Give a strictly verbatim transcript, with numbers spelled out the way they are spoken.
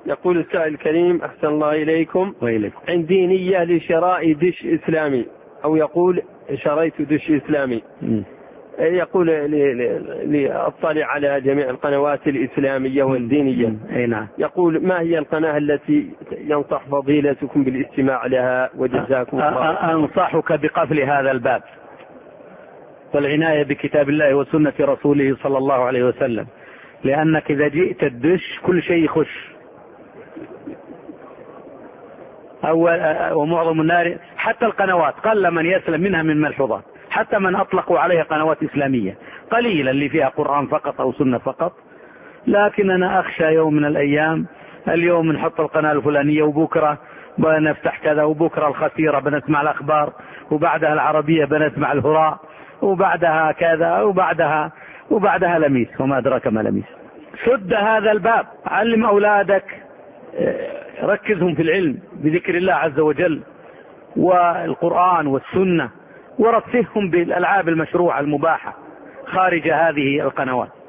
يقول السائل الكريم أحسن الله إليكم وإليكم. عندي نية لشراء دش إسلامي، أو يقول شريت دش إسلامي. م. يقول لأطلع على جميع القنوات الإسلامية والدينية. أي نعم. يقول ما هي القناة التي ينصح فضيلتكم بالاستماع لها وجزاكم الله. أنصحك بقفل هذا الباب والعناية بكتاب الله وسنة رسوله صلى الله عليه وسلم، لأنك إذا جئت الدش كل شيء يخش، ومعظم النار حتى القنوات قل من يسلم منها من ملحوظات، حتى من أطلقوا عليها قنوات إسلامية قليلا اللي فيها قرآن فقط أو سنة فقط. لكن أنا أخشى يوم من الأيام اليوم نحط القناة الفلانية وبكرة بنفتح كذا، وبكرة الخسيرة بنسمع الأخبار، وبعدها العربية بنسمع الهراء، وبعدها كذا، وبعدها وبعدها لميس وما أدراك ما لميس. سد هذا الباب، علم أولادك، ركزهم في العلم بذكر الله عز وجل والقرآن والسنة، ورفههم بالألعاب المشروعة المباحة خارج هذه القنوات.